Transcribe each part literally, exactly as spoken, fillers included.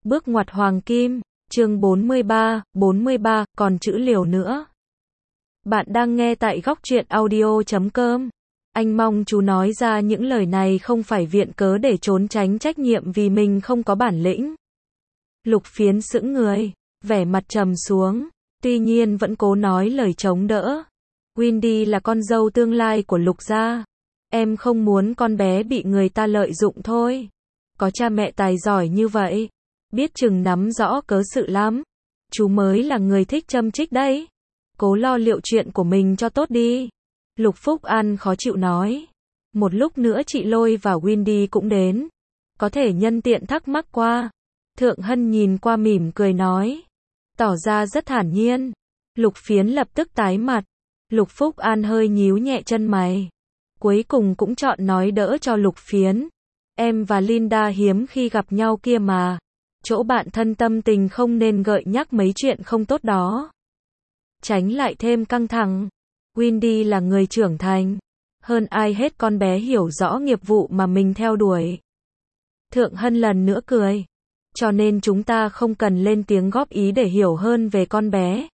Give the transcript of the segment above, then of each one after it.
Bước ngoặt hoàng kim, chương bốn mươi ba, bốn mươi ba, còn chữ liều nữa. Bạn đang nghe tại góc truyện audio chấm com. Anh mong chú nói ra những lời này không phải viện cớ để trốn tránh trách nhiệm vì mình không có bản lĩnh. Lục Phiến sững người, vẻ mặt trầm xuống, tuy nhiên vẫn cố nói lời chống đỡ. Wendy là con dâu tương lai của Lục gia. Em không muốn con bé bị người ta lợi dụng thôi. Có cha mẹ tài giỏi như vậy, biết chừng nắm rõ cớ sự lắm. Chú mới là người thích châm chích đấy. Cố lo liệu chuyện của mình cho tốt đi. Lục Phúc An khó chịu nói. Một lúc nữa chị Lôi và Wendy cũng đến. Có thể nhân tiện thắc mắc qua. Thượng Hân nhìn qua mỉm cười nói. Tỏ ra rất thản nhiên. Lục Phiến lập tức tái mặt. Lục Phúc An hơi nhíu nhẹ chân mày. Cuối cùng cũng chọn nói đỡ cho Lục Phiến. Em và Linda hiếm khi gặp nhau kia mà. Chỗ bạn thân tâm tình không nên gợi nhắc mấy chuyện không tốt đó. Tránh lại thêm căng thẳng. Wendy là người trưởng thành. Hơn ai hết con bé hiểu rõ nghiệp vụ mà mình theo đuổi. Thượng Hân lần nữa cười. Cho nên chúng ta không cần lên tiếng góp ý để hiểu hơn về con bé.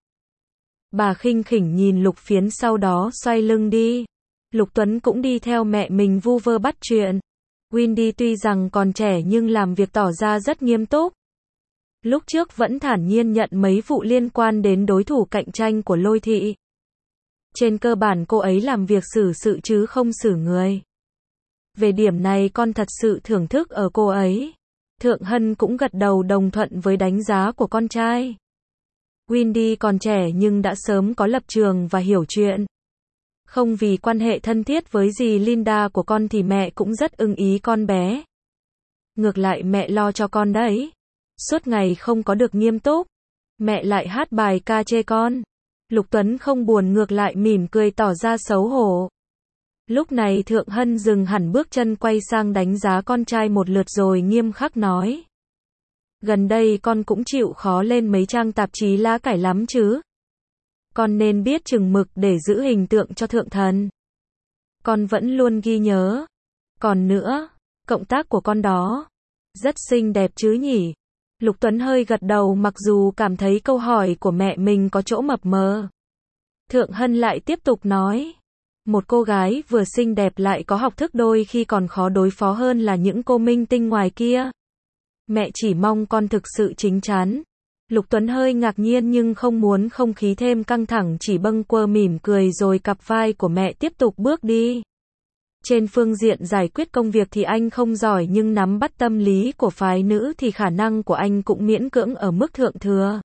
Bà khinh khỉnh nhìn Lục Phiến sau đó xoay lưng đi. Lục Tuấn cũng đi theo mẹ mình vu vơ bắt chuyện. Wendy tuy rằng còn trẻ nhưng làm việc tỏ ra rất nghiêm túc. Lúc trước vẫn thản nhiên nhận mấy vụ liên quan đến đối thủ cạnh tranh của Lôi thị. Trên cơ bản cô ấy làm việc xử sự chứ không xử người. Về điểm này con thật sự thưởng thức ở cô ấy. Thượng Hân cũng gật đầu đồng thuận với đánh giá của con trai. Wendy còn trẻ nhưng đã sớm có lập trường và hiểu chuyện. Không vì quan hệ thân thiết với dì Linda của con thì mẹ cũng rất ưng ý con bé. Ngược lại mẹ lo cho con đấy. Suốt ngày không có được nghiêm túc. Mẹ lại hát bài ca chê con. Lục Tuấn không buồn ngược lại mỉm cười tỏ ra xấu hổ. Lúc này Thượng Hân dừng hẳn bước chân quay sang đánh giá con trai một lượt rồi nghiêm khắc nói. Gần đây con cũng chịu khó lên mấy trang tạp chí lá cải lắm chứ. Con nên biết chừng mực để giữ hình tượng cho thượng thần. Con vẫn luôn ghi nhớ. Còn nữa, cộng tác của con đó rất xinh đẹp chứ nhỉ? Lục Tuấn hơi gật đầu mặc dù cảm thấy câu hỏi của mẹ mình có chỗ mập mờ. Thượng Hân lại tiếp tục nói. Một cô gái vừa xinh đẹp lại có học thức đôi khi còn khó đối phó hơn là những cô minh tinh ngoài kia. Mẹ chỉ mong con thực sự chín chắn. Lục Tuấn hơi ngạc nhiên nhưng không muốn không khí thêm căng thẳng chỉ bâng quơ mỉm cười rồi cặp vai của mẹ tiếp tục bước đi. Trên phương diện giải quyết công việc thì anh không giỏi nhưng nắm bắt tâm lý của phái nữ thì khả năng của anh cũng miễn cưỡng ở mức thượng thừa.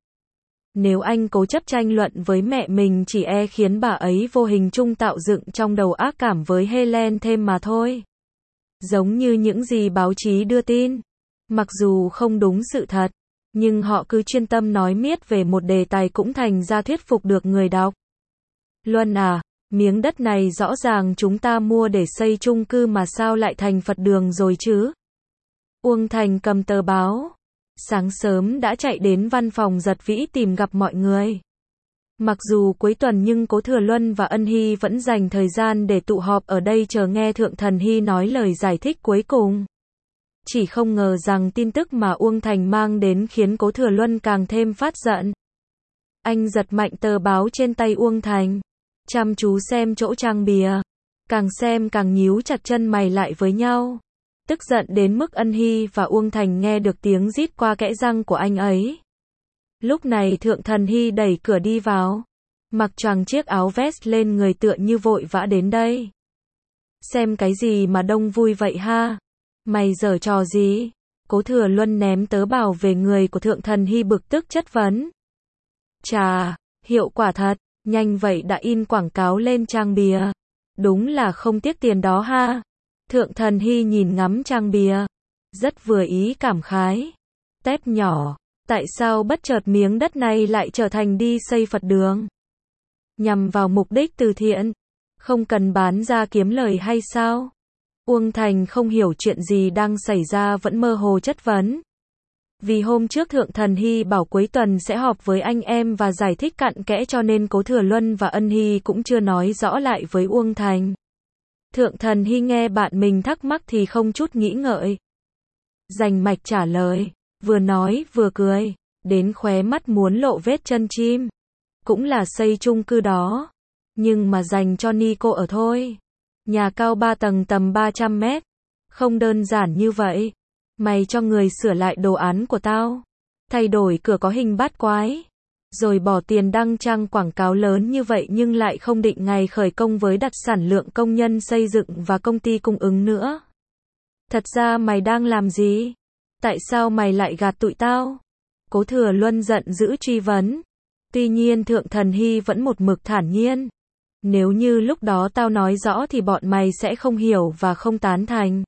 Nếu anh cố chấp tranh luận với mẹ mình chỉ e khiến bà ấy vô hình chung tạo dựng trong đầu ác cảm với Helen thêm mà thôi. Giống như những gì báo chí đưa tin. Mặc dù không đúng sự thật, nhưng họ cứ chuyên tâm nói miết về một đề tài cũng thành ra thuyết phục được người đọc. Luân à, miếng đất này rõ ràng chúng ta mua để xây chung cư mà sao lại thành Phật đường rồi chứ? Uông Thành cầm tờ báo. Sáng sớm đã chạy đến văn phòng Giật Vĩ tìm gặp mọi người. Mặc dù cuối tuần nhưng Cố Thừa Luân và Ân Hy vẫn dành thời gian để tụ họp ở đây chờ nghe Thượng Thần Hy nói lời giải thích cuối cùng. Chỉ không ngờ rằng tin tức mà Uông Thành mang đến khiến Cố Thừa Luân càng thêm phát giận. Anh giật mạnh tờ báo trên tay Uông Thành. Chăm chú xem chỗ trang bìa. Càng xem càng nhíu chặt chân mày lại với nhau. Tức giận đến mức Ân Hy và Uông Thành nghe được tiếng rít qua kẽ răng của anh ấy. Lúc này Thượng Thần Hy đẩy cửa đi vào. Mặc choàng chiếc áo vest lên người tựa như vội vã đến đây. Xem cái gì mà đông vui vậy ha? Mày giở trò gì? Cố Thừa Luân ném tớ bảo về người của Thượng Thần Hy bực tức chất vấn. Chà, hiệu quả thật, nhanh vậy đã in quảng cáo lên trang bìa. Đúng là không tiếc tiền đó ha. Thượng Thần Hy nhìn ngắm trang bìa. Rất vừa ý cảm khái. Tép nhỏ, tại sao bất chợt miếng đất này lại trở thành đi xây Phật đường? Nhằm vào mục đích từ thiện. Không cần bán ra kiếm lời hay sao? Uông Thành không hiểu chuyện gì đang xảy ra vẫn mơ hồ chất vấn. Vì hôm trước Thượng Thần Hy bảo cuối tuần sẽ họp với anh em và giải thích cặn kẽ cho nên Cố Thừa Luân và Ân Hy cũng chưa nói rõ lại với Uông Thành. Thượng Thần Hy nghe bạn mình thắc mắc thì không chút nghĩ ngợi. Rành mạch trả lời. Vừa nói vừa cười, đến khóe mắt muốn lộ vết chân chim. Cũng là xây chung cư đó, nhưng mà dành cho Nico ở thôi. Nhà cao ba tầng tầm ba trăm mét. Không đơn giản như vậy. Mày cho người sửa lại đồ án của tao. Thay đổi cửa có hình bát quái. Rồi bỏ tiền đăng trang quảng cáo lớn như vậy nhưng lại không định ngày khởi công với đặt sản lượng công nhân xây dựng và công ty cung ứng nữa. Thật ra mày đang làm gì? Tại sao mày lại gạt tụi tao? Cố Thừa Luân giận dữ truy vấn. Tuy nhiên Thượng Thần Hy vẫn một mực thản nhiên. Nếu như lúc đó tao nói rõ thì bọn mày sẽ không hiểu và không tán thành.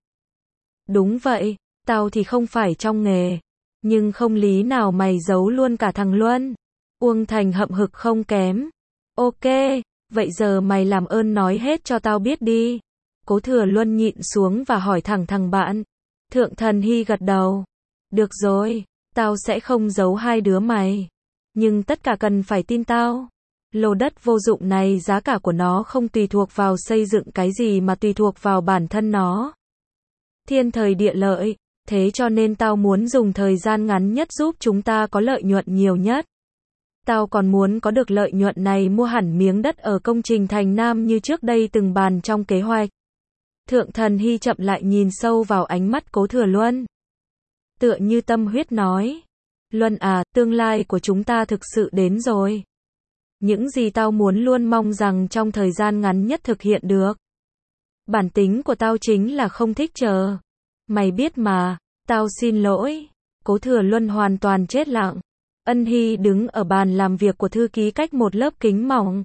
Đúng vậy, tao thì không phải trong nghề. Nhưng không lý nào mày giấu luôn cả thằng Luân. Uông Thành hậm hực không kém. Ok, vậy giờ mày làm ơn nói hết cho tao biết đi. Cố Thừa Luân nhịn xuống và hỏi thẳng thằng bạn. Thượng Thần Hy gật đầu. Được rồi, tao sẽ không giấu hai đứa mày. Nhưng tất cả cần phải tin tao. Lô đất vô dụng này giá cả của nó không tùy thuộc vào xây dựng cái gì mà tùy thuộc vào bản thân nó. Thiên thời địa lợi, thế cho nên tao muốn dùng thời gian ngắn nhất giúp chúng ta có lợi nhuận nhiều nhất. Tao còn muốn có được lợi nhuận này mua hẳn miếng đất ở công trình Thành Nam như trước đây từng bàn trong kế hoạch. Thượng Thần Hy chậm lại nhìn sâu vào ánh mắt Cố Thừa Luân. Tựa như tâm huyết nói. Luân à, tương lai của chúng ta thực sự đến rồi. Những gì tao muốn luôn mong rằng trong thời gian ngắn nhất thực hiện được. Bản tính của tao chính là không thích chờ. Mày biết mà, tao xin lỗi. Cố Thừa Luân hoàn toàn chết lặng. Ân Hy đứng ở bàn làm việc của thư ký cách một lớp kính mỏng.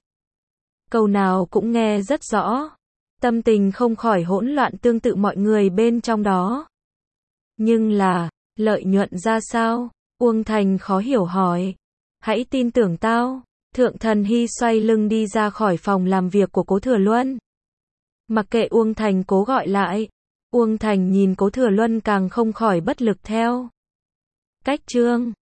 Câu nào cũng nghe rất rõ. Tâm tình không khỏi hỗn loạn tương tự mọi người bên trong đó. Nhưng là, lợi nhuận ra sao? Uông Thành khó hiểu hỏi. Hãy tin tưởng tao. Thượng Thần Hy xoay lưng đi ra khỏi phòng làm việc của Cố Thừa Luân. Mặc kệ Uông Thành cố gọi lại. Uông Thành nhìn Cố Thừa Luân càng không khỏi bất lực theo. Cách chương